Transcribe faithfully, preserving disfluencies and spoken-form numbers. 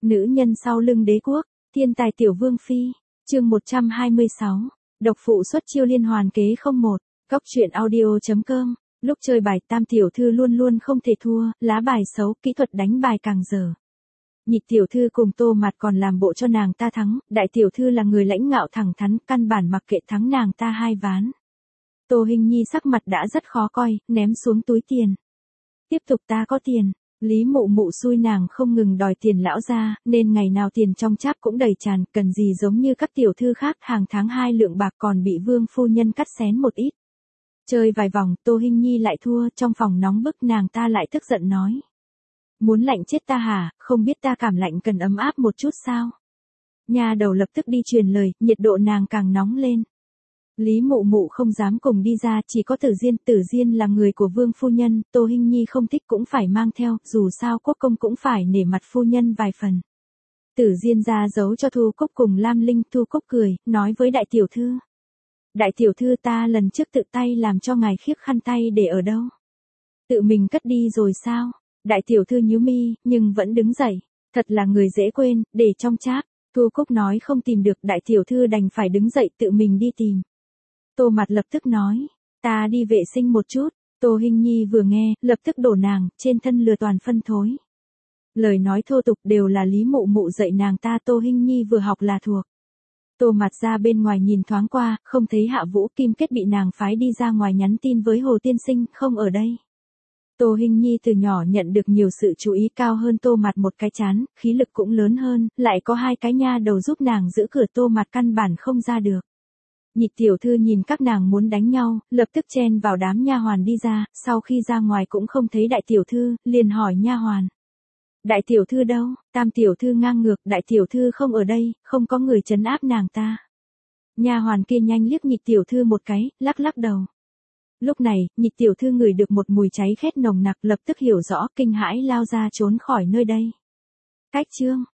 Nữ nhân sau lưng đế quốc, thiên tài tiểu vương phi, chương một trăm hai mươi sáu, độc phụ xuất chiêu liên hoàn kế không một, góc truyện audio.com, lúc chơi bài tam tiểu thư luôn luôn không thể thua, lá bài xấu, kỹ thuật đánh bài càng dở. Nhị tiểu thư cùng Tô Mặt còn làm bộ cho nàng ta thắng, đại tiểu thư là người lãnh ngạo thẳng thắn, căn bản mặc kệ thắng nàng ta hai ván. Tô Hinh Nhi sắc mặt đã rất khó coi, ném xuống túi tiền. Tiếp tục ta có tiền. Lý Mụ Mụ xui nàng không ngừng đòi tiền lão gia, nên ngày nào tiền trong cháp cũng đầy tràn, cần gì giống như các tiểu thư khác hàng tháng hai lượng bạc còn bị vương phu nhân cắt xén một ít. Chơi vài vòng, Tô Hinh Nhi lại thua, trong phòng nóng bức nàng ta lại tức giận nói. Muốn lạnh chết ta hả, không biết ta cảm lạnh cần ấm áp một chút sao? Nhà đầu lập tức đi truyền lời, nhiệt độ nàng càng nóng lên. Lý Mụ Mụ không dám cùng đi ra, chỉ có Tử Diên, Tử Diên là người của vương phu nhân, Tô Hinh Nhi không thích cũng phải mang theo, dù sao Quốc công cũng phải nể mặt phu nhân vài phần. Tử Diên ra giấu cho Thu Cúc cùng Lam Linh, Thu Cúc cười, nói với đại tiểu thư. Đại tiểu thư ta lần trước tự tay làm cho ngài khiếp khăn tay để ở đâu? Tự mình cất đi rồi sao? Đại tiểu thư nhíu mi, nhưng vẫn đứng dậy, thật là người dễ quên, để trong cháp. Thu Cúc nói không tìm được, đại tiểu thư đành phải đứng dậy tự mình đi tìm. Tô Mặt lập tức nói, ta đi vệ sinh một chút. Tô Hinh Nhi vừa nghe, lập tức đổ nàng, trên thân lừa toàn phân thối. Lời nói thô tục đều là Lý Mụ Mụ dạy nàng ta, Tô Hinh Nhi vừa học là thuộc. Tô Mặt ra bên ngoài nhìn thoáng qua, không thấy Hạ Vũ Kim Kết bị nàng phái đi ra ngoài nhắn tin với Hồ Tiên Sinh, không ở đây. Tô Hinh Nhi từ nhỏ nhận được nhiều sự chú ý, cao hơn Tô Mặt một cái chán, khí lực cũng lớn hơn, lại có hai cái nha đầu giúp nàng giữ cửa, Tô Mặt căn bản không ra được. Nhị tiểu thư nhìn các nàng muốn đánh nhau, lập tức chen vào đám nha hoàn đi ra, sau khi ra ngoài cũng không thấy đại tiểu thư, liền hỏi nha hoàn. Đại tiểu thư đâu? Tam tiểu thư ngang ngược, đại tiểu thư không ở đây, không có người trấn áp nàng ta. Nha hoàn kia nhanh liếc nhị tiểu thư một cái, lắc lắc đầu. Lúc này, nhị tiểu thư ngửi được một mùi cháy khét nồng nặc, lập tức hiểu rõ, kinh hãi lao ra trốn khỏi nơi đây. Cách chương,